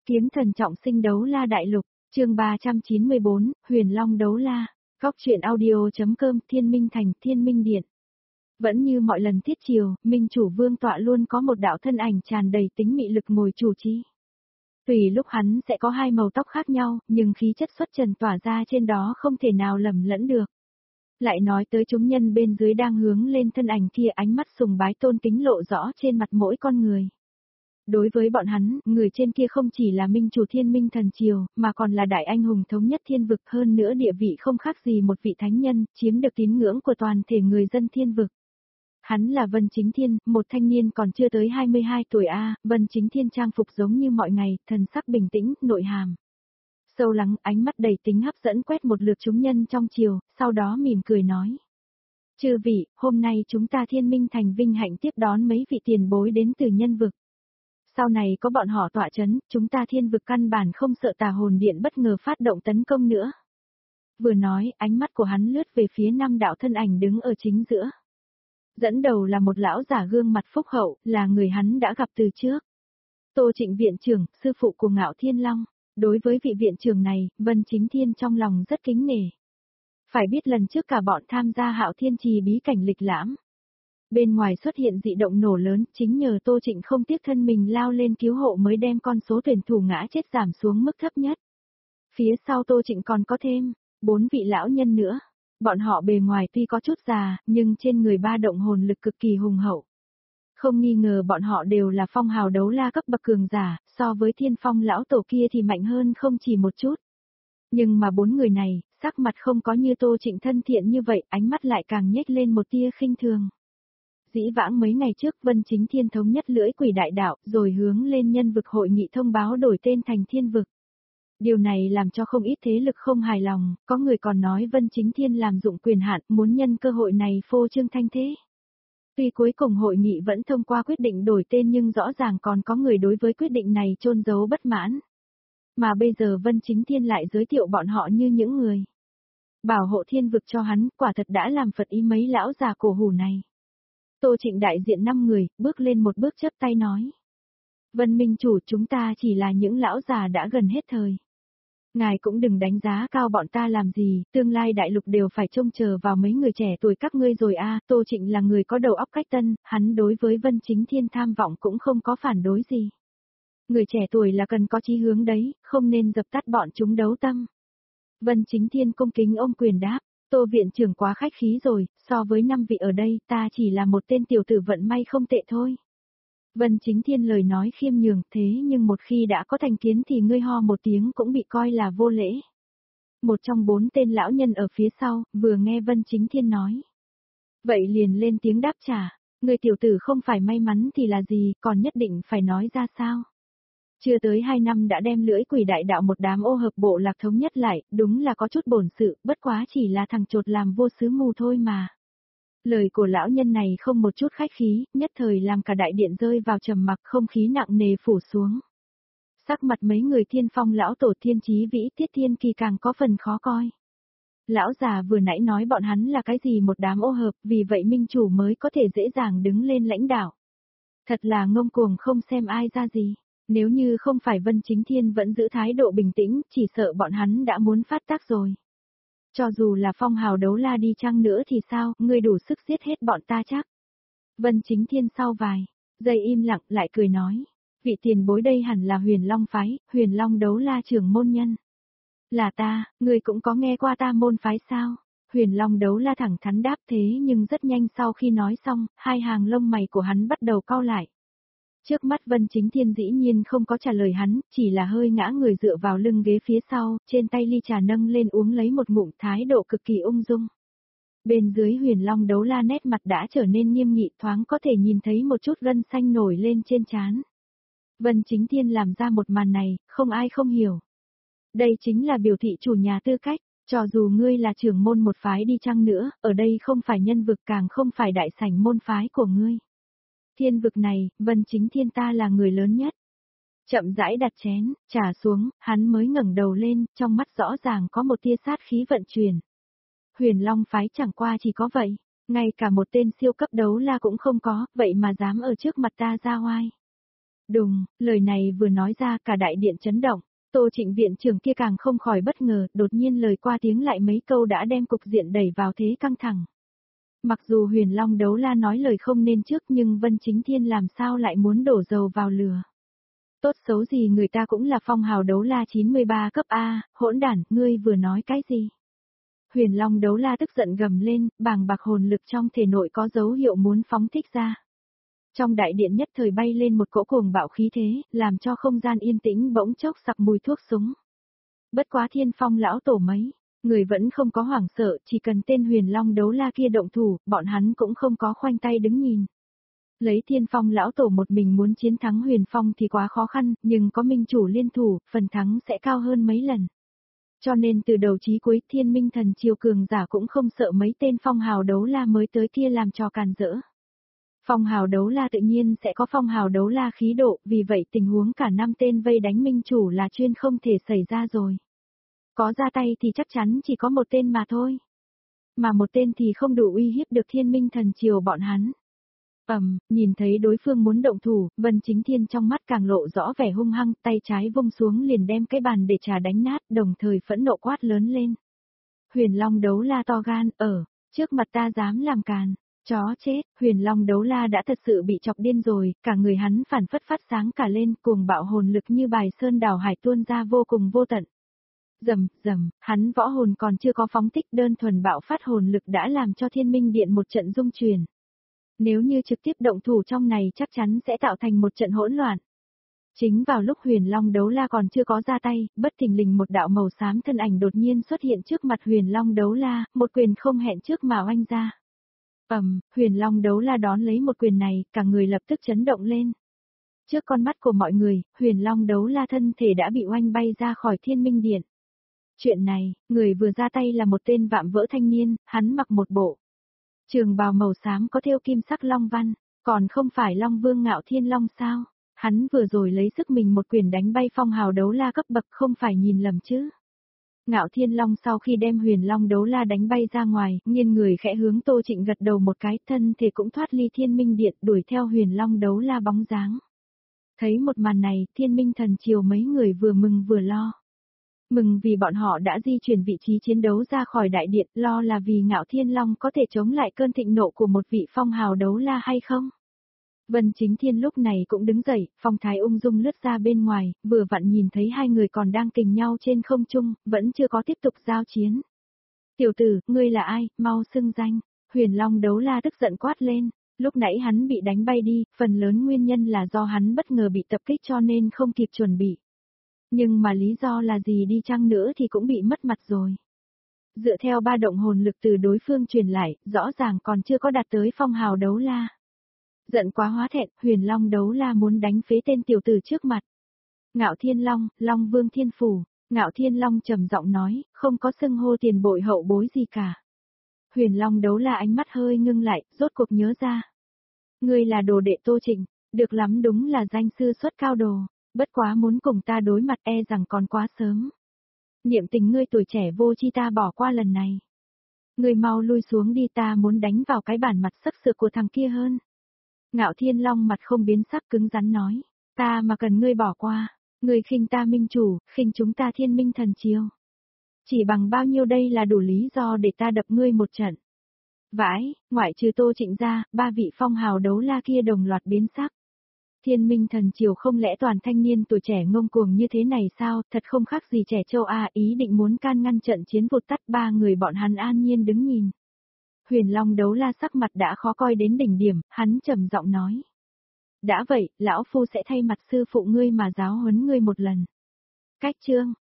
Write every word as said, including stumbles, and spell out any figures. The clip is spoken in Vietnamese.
Kiếm thần trọng sinh đấu la đại lục, chương ba trăm chín mươi bốn, Huyền Long đấu la, góc truyện audio.com Thiên Minh Thành, Thiên Minh Điện. Vẫn như mọi lần tiết chiều, Minh chủ vương tọa luôn có một đạo thân ảnh tràn đầy tính mị lực ngồi chủ trì. Tùy lúc hắn sẽ có hai màu tóc khác nhau, nhưng khí chất xuất trần tỏa ra trên đó không thể nào lầm lẫn được. Lại nói tới chúng nhân bên dưới đang hướng lên thân ảnh kia, ánh mắt sùng bái tôn kính lộ rõ trên mặt mỗi con người. Đối với bọn hắn, người trên kia không chỉ là minh chủ Thiên Minh Thần Triều, mà còn là đại anh hùng thống nhất thiên vực, hơn nữa địa vị không khác gì một vị thánh nhân, chiếm được tín ngưỡng của toàn thể người dân thiên vực. Hắn là Vân Chính Thiên, một thanh niên còn chưa tới hai mươi hai tuổi a, Vân Chính Thiên trang phục giống như mọi ngày, thần sắc bình tĩnh, nội hàm sâu lắng, ánh mắt đầy tính hấp dẫn quét một lượt chúng nhân trong triều, sau đó mỉm cười nói: "Chư vị, hôm nay chúng ta Thiên Minh Thành vinh hạnh tiếp đón mấy vị tiền bối đến từ nhân vực. Sau này có bọn họ tọa chấn, chúng ta thiên vực căn bản không sợ tà hồn điện bất ngờ phát động tấn công nữa." Vừa nói, ánh mắt của hắn lướt về phía năm đạo thân ảnh đứng ở chính giữa. Dẫn đầu là một lão giả gương mặt phúc hậu, là người hắn đã gặp từ trước. Tô Trịnh viện trưởng, sư phụ của Ngạo Thiên Long. Đối với vị viện trưởng này, Vân Chính Thiên trong lòng rất kính nể. Phải biết lần trước cả bọn tham gia Hạo Thiên Trì bí cảnh lịch lãm. Bên ngoài xuất hiện dị động nổ lớn, chính nhờ Tô Trịnh không tiếc thân mình lao lên cứu hộ mới đem con số tuyển thủ ngã chết giảm xuống mức thấp nhất. Phía sau Tô Trịnh còn có thêm bốn vị lão nhân nữa. Bọn họ bề ngoài tuy có chút già, nhưng trên người ba động hồn lực cực kỳ hùng hậu. Không nghi ngờ bọn họ đều là phong hào đấu la cấp bậc cường giả, so với thiên phong lão tổ kia thì mạnh hơn không chỉ một chút. Nhưng mà bốn người này, sắc mặt không có như Tô Trịnh thân thiện như vậy, ánh mắt lại càng nhếch lên một tia khinh thường. Dĩ vãng mấy ngày trước Vân Chính Thiên thống nhất lưỡi quỷ đại đạo, rồi hướng lên nhân vực hội nghị thông báo đổi tên thành thiên vực. Điều này làm cho không ít thế lực không hài lòng, có người còn nói Vân Chính Thiên làm dụng quyền hạn, muốn nhân cơ hội này phô trương thanh thế. Tuy cuối cùng hội nghị vẫn thông qua quyết định đổi tên nhưng rõ ràng còn có người đối với quyết định này chôn giấu bất mãn. Mà bây giờ Vân Chính Thiên lại giới thiệu bọn họ như những người bảo hộ thiên vực cho hắn, quả thật đã làm phật ý mấy lão già cổ hủ này. Tô Trịnh đại diện năm người, bước lên một bước chắp tay nói: "Vân Minh chủ, chúng ta chỉ là những lão già đã gần hết thời. Ngài cũng đừng đánh giá cao bọn ta làm gì, tương lai đại lục đều phải trông chờ vào mấy người trẻ tuổi các ngươi rồi a." À, Tô Trịnh là người có đầu óc cách tân, hắn đối với Vân Chính Thiên tham vọng cũng không có phản đối gì. Người trẻ tuổi là cần có chí hướng đấy, không nên dập tắt bọn chúng đấu tâm. Vân Chính Thiên cung kính ôm quyền đáp: "Tô viện trưởng quá khách khí rồi, so với năm vị ở đây, ta chỉ là một tên tiểu tử vận may không tệ thôi." Vân Chính Thiên lời nói khiêm nhường, thế nhưng một khi đã có thành kiến thì ngươi ho một tiếng cũng bị coi là vô lễ. Một trong bốn tên lão nhân ở phía sau, vừa nghe Vân Chính Thiên nói. Vậy liền lên tiếng đáp trả: "Ngươi tiểu tử không phải may mắn thì là gì, còn nhất định phải nói ra sao? Chưa tới hai năm đã đem lưỡi quỷ đại đạo một đám ô hợp bộ lạc thống nhất lại, đúng là có chút bổn sự, bất quá chỉ là thằng chột làm vô sứ mù thôi mà." Lời của lão nhân này không một chút khách khí, nhất thời làm cả đại điện rơi vào trầm mặc, không khí nặng nề phủ xuống. Sắc mặt mấy người thiên phong lão tổ Thiên Chí Vĩ, Tiết Thiên Kỳ càng có phần khó coi. Lão già vừa nãy nói bọn hắn là cái gì một đám ô hợp, vì vậy minh chủ mới có thể dễ dàng đứng lên lãnh đạo. Thật là ngông cuồng không xem ai ra gì. Nếu như không phải Vân Chính Thiên vẫn giữ thái độ bình tĩnh, chỉ sợ bọn hắn đã muốn phát tác rồi. Cho dù là phong hào đấu la đi chăng nữa thì sao, ngươi đủ sức giết hết bọn ta chắc. Vân Chính Thiên sau vài giây im lặng lại cười nói: "Vị tiền bối đây hẳn là Huyền Long phái, Huyền Long đấu la trưởng môn nhân." "Là ta, ngươi cũng có nghe qua ta môn phái sao?" Huyền Long đấu la thẳng thắn đáp, thế nhưng rất nhanh sau khi nói xong, hai hàng lông mày của hắn bắt đầu cau lại. Trước mắt Vân Chính Thiên dĩ nhiên không có trả lời hắn, chỉ là hơi ngã người dựa vào lưng ghế phía sau, trên tay ly trà nâng lên uống lấy một ngụm, thái độ cực kỳ ung dung. Bên dưới Huyền Long đấu la nét mặt đã trở nên nghiêm nghị, thoáng có thể nhìn thấy một chút gân xanh nổi lên trên trán. Vân Chính Thiên làm ra một màn này, không ai không hiểu. Đây chính là biểu thị chủ nhà tư cách, cho dù ngươi là trưởng môn một phái đi chăng nữa, ở đây không phải nhân vực càng không phải đại sảnh môn phái của ngươi. Thiên vực này, Vân Chính Thiên ta là người lớn nhất. Chậm rãi đặt chén, trà xuống, hắn mới ngẩng đầu lên, trong mắt rõ ràng có một tia sát khí vận chuyển. Huyền Long phái chẳng qua chỉ có vậy, ngay cả một tên siêu cấp đấu la cũng không có, vậy mà dám ở trước mặt ta ra oai. Đùng, lời này vừa nói ra cả đại điện chấn động. Tô Trịnh viện trưởng kia càng không khỏi bất ngờ, đột nhiên lời qua tiếng lại mấy câu đã đem cục diện đẩy vào thế căng thẳng. Mặc dù Huyền Long Đấu La nói lời không nên trước nhưng Vân Chính Thiên làm sao lại muốn đổ dầu vào lửa. Tốt xấu gì người ta cũng là phong hào đấu la chín mươi ba cấp A, hỗn đản, ngươi vừa nói cái gì? Huyền Long Đấu La tức giận gầm lên, bàng bạc hồn lực trong thể nội có dấu hiệu muốn phóng thích ra. Trong đại điện nhất thời bay lên một cỗ cuồng bạo khí thế, làm cho không gian yên tĩnh bỗng chốc sặc mùi thuốc súng. Bất quá Thiên Phong lão tổ mấy, người vẫn không có hoảng sợ, chỉ cần tên Huyền Long Đấu La kia động thủ, bọn hắn cũng không có khoanh tay đứng nhìn. Lấy Thiên Phong lão tổ một mình muốn chiến thắng Huyền Phong thì quá khó khăn, nhưng có minh chủ liên thủ, phần thắng sẽ cao hơn mấy lần. Cho nên từ đầu chí cuối Thiên Minh Thần Triều cường giả cũng không sợ mấy tên phong hào đấu la mới tới kia làm trò càn rỡ. Phong hào đấu la tự nhiên sẽ có phong hào đấu la khí độ, vì vậy tình huống cả năm tên vây đánh minh chủ là chuyên không thể xảy ra rồi. Có ra tay thì chắc chắn chỉ có một tên mà thôi. Mà một tên thì không đủ uy hiếp được Thiên Minh Thần Triều bọn hắn. Ầm, nhìn thấy đối phương muốn động thủ, Vân Chính Thiên trong mắt càng lộ rõ vẻ hung hăng, tay trái vung xuống liền đem cái bàn để trà đánh nát, đồng thời phẫn nộ quát lớn lên. Huyền Long Đấu La to gan, ở, trước mặt ta dám làm càn, chó chết, Huyền Long Đấu La đã thật sự bị chọc điên rồi, cả người hắn phản phất phát sáng cả lên, cuồng bạo hồn lực như bài sơn đảo hải tuôn ra vô cùng vô tận. Rầm, rầm, hắn võ hồn còn chưa có phóng thích, đơn thuần bạo phát hồn lực đã làm cho Thiên Minh Điện một trận rung chuyển. Nếu như trực tiếp động thủ trong này chắc chắn sẽ tạo thành một trận hỗn loạn. Chính vào lúc Huyền Long Đấu La còn chưa có ra tay, bất thình lình một đạo màu xám thân ảnh đột nhiên xuất hiện trước mặt Huyền Long Đấu La, một quyền không hẹn trước mà oanh ra. Ầm, Huyền Long Đấu La đón lấy một quyền này, cả người lập tức chấn động lên. Trước con mắt của mọi người, Huyền Long Đấu La thân thể đã bị oanh bay ra khỏi Thiên Minh Điện. Chuyện này, người vừa ra tay là một tên vạm vỡ thanh niên, hắn mặc một bộ trường bào màu xám có thêu kim sắc long văn, còn không phải Long Vương Ngạo Thiên Long sao? Hắn vừa rồi lấy sức mình một quyền đánh bay phong hào đấu la cấp bậc, không phải nhìn lầm chứ? Ngạo Thiên Long sau khi đem Huyền Long Đấu La đánh bay ra ngoài, nghiêng người khẽ hướng Tô Trịnh gật đầu một cái, thân thể cũng thoát ly Thiên Minh Điện, đuổi theo Huyền Long Đấu La bóng dáng. Thấy một màn này, Thiên Minh Thần Triều mấy người vừa mừng vừa lo. Mừng vì bọn họ đã di chuyển vị trí chiến đấu ra khỏi đại điện, lo là vì Ngạo Thiên Long có thể chống lại cơn thịnh nộ của một vị phong hào đấu la hay không. Vân Chính Thiên lúc này cũng đứng dậy, phong thái ung dung lướt ra bên ngoài, vừa vặn nhìn thấy hai người còn đang kình nhau trên không trung, vẫn chưa có tiếp tục giao chiến. Tiểu tử, ngươi là ai, mau xưng danh. Huyền Long Đấu La tức giận quát lên, lúc nãy hắn bị đánh bay đi, phần lớn nguyên nhân là do hắn bất ngờ bị tập kích cho nên không kịp chuẩn bị. Nhưng mà lý do là gì đi chăng nữa thì cũng bị mất mặt rồi. Dựa theo ba động hồn lực từ đối phương truyền lại, rõ ràng còn chưa có đạt tới phong hào đấu la. Giận quá hóa thẹn, Huyền Long Đấu La muốn đánh phế tên tiểu tử trước mặt. Ngạo Thiên Long, Long Vương Thiên Phủ, Ngạo Thiên Long trầm giọng nói, không có xưng hô tiền bội hậu bối gì cả. Huyền Long Đấu La ánh mắt hơi ngưng lại, rốt cuộc nhớ ra. Ngươi là đồ đệ Tô Trịnh, được lắm, đúng là danh sư xuất cao đồ. Bất quá muốn cùng ta đối mặt e rằng còn quá sớm. Niệm tình ngươi tuổi trẻ vô chi, ta bỏ qua lần này. Ngươi mau lui xuống đi, ta muốn đánh vào cái bản mặt sắc sược của thằng kia hơn. Ngạo Thiên Long mặt không biến sắc cứng rắn nói, ta mà cần ngươi bỏ qua, ngươi khinh ta minh chủ, khinh chúng ta Thiên Minh Thần Triều. Chỉ bằng bao nhiêu đây là đủ lý do để ta đập ngươi một trận. Vãi, ngoại trừ Tô Trịnh ra, ba vị phong hào đấu la kia đồng loạt biến sắc. Thiên Minh Thần Triều không lẽ toàn thanh niên tuổi trẻ ngông cuồng như thế này sao, thật không khác gì trẻ trâu a, ý định muốn can ngăn trận chiến vụt tắt, ba người bọn hắn an nhiên đứng nhìn. Huyền Long Đấu La sắc mặt đã khó coi đến đỉnh điểm, hắn trầm giọng nói. Đã vậy, lão phu sẽ thay mặt sư phụ ngươi mà giáo huấn ngươi một lần. Cách chương,